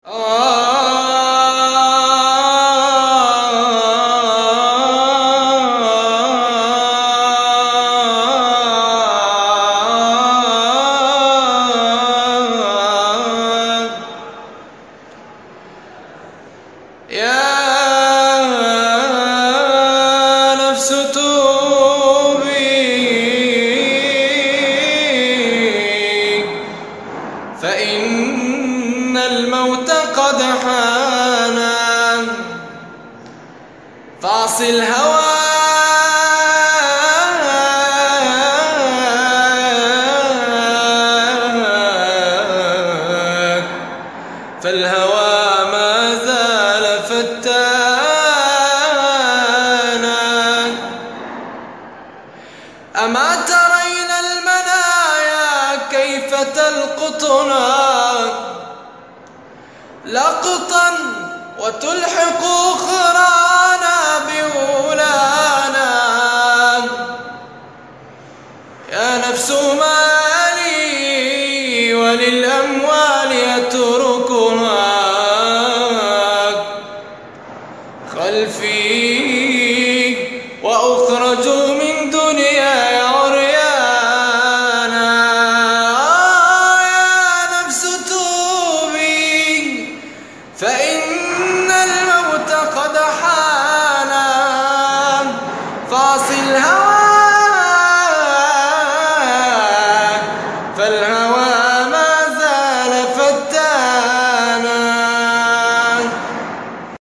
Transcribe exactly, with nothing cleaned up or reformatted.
فإن الموت قد حان فاعص الهوى فالهوى ما زال فتانا. أما ترين المنايا كيف تلقطنا لقطا وتلحق أخرانا بولانا. يا نفس ما لي وللأموال يتركنا